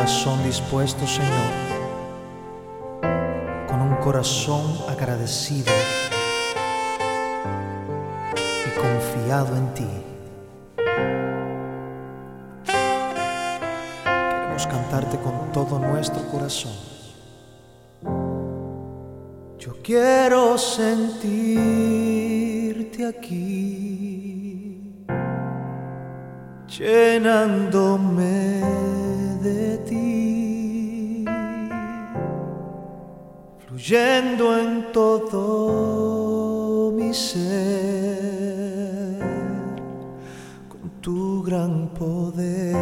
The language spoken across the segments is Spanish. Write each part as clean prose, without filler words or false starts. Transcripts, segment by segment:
corazón dispuesto, Señor, con un corazón agradecido y confiado en ti. Queremos cantarte con todo nuestro corazón. Yo quiero sentirte aquí, llenándome de ti, fluyendo en todo mi ser, con tu gran poder.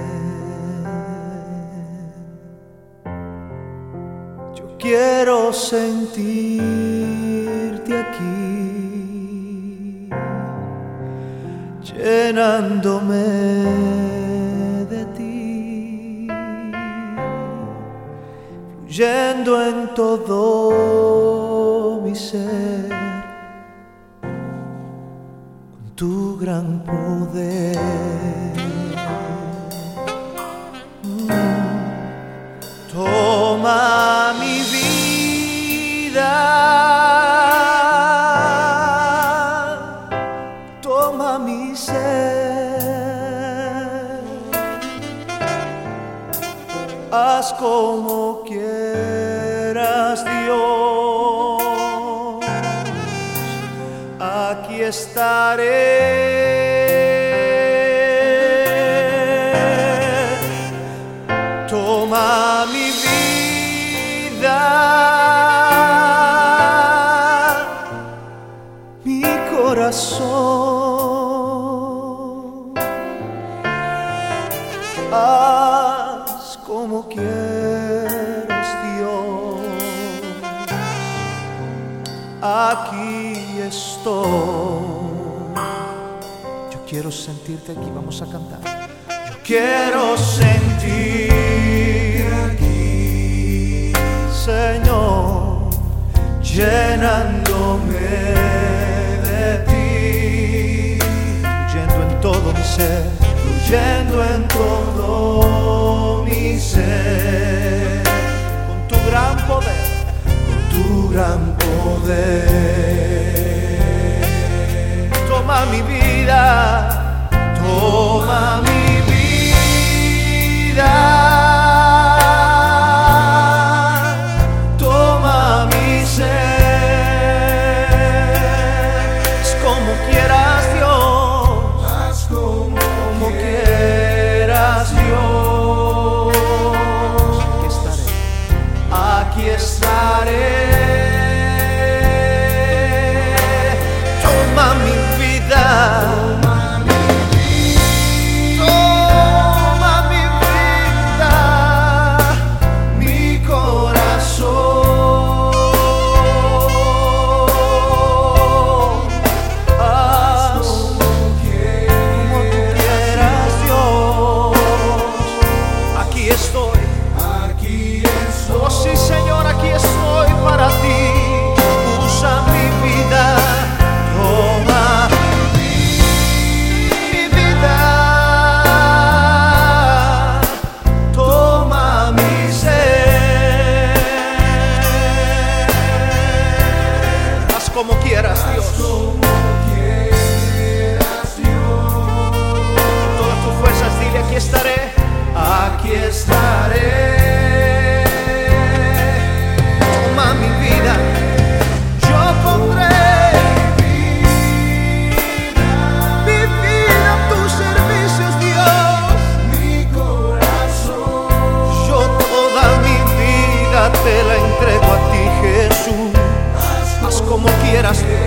Yo quiero sentirte aquí, llenándome de ti, fluyendo en todo mi ser, con tu gran poder. Toma mi vida, toma mi ser, haz como quieras, Dios, aquí estaré. Toma mi vida, mi corazón, haz como quieras, Dios, aquí estoy. Yo quiero sentirte aquí, vamos a cantar. Yo quiero sentirte aquí, Señor, llenándome de ti, fluyendo en todo mi ser, fluyendo en todo mi ser, con tu gran poder, con tu gran poder. Toma mi vida, toma mi vida, toma mi ser, es como quieras, Dios, haz como quieras, Dios, aquí estaré, toma mi vida. Como quieras, Dios. Con todas tus fuerzas, dile: aquí estaré, aquí estaré. Toma mi vida, yo pondré mi vida a tus servicios, Dios. Mi corazón, yo toda mi vida te la entrego a ti, Jesús. Haz como quieras, Dios.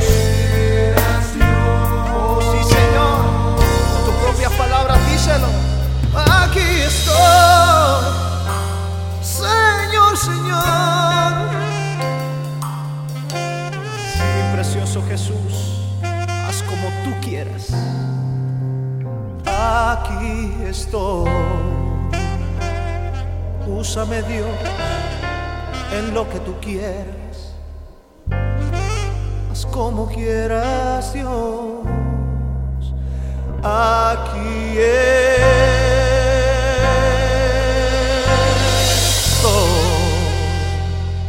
Oh, sí, Señor, con tu propia palabra díselo. Aquí estoy, Señor, Señor. Sí, mi precioso Jesús, haz como tú quieras. Aquí estoy. Úsame, Dios, en lo que tú quieras. Como quieras, Dios, aquí es.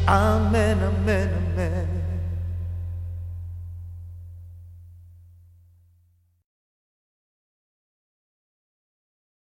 Amén, amén.